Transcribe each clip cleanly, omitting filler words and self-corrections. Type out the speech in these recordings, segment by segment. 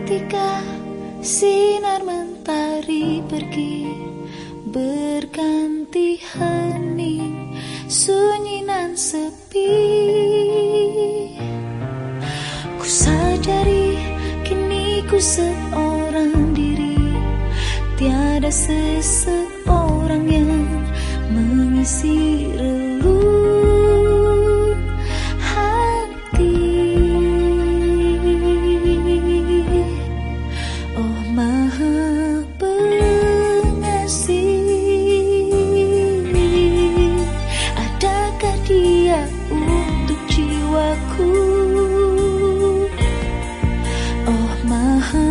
Ketika sinar mentari pergi, berganti hening, sunyi nan sepi, ku sadari kini ku seorang diri, tiada seseorang yang mengisi relung hati. Oh Maha Pengasih, adakah Dia untuk jiwaku? Oh Maha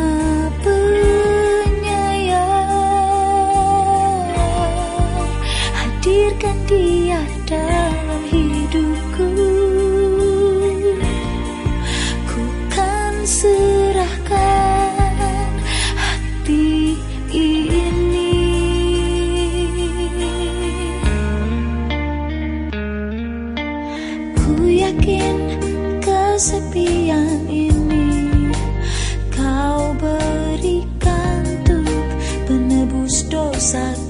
Penyayang, hadirkan Dia dalam hidupku. Ku kan serahkan hati ini. Ku yakin kesepian ini Kau berikan untuk penebus dosa.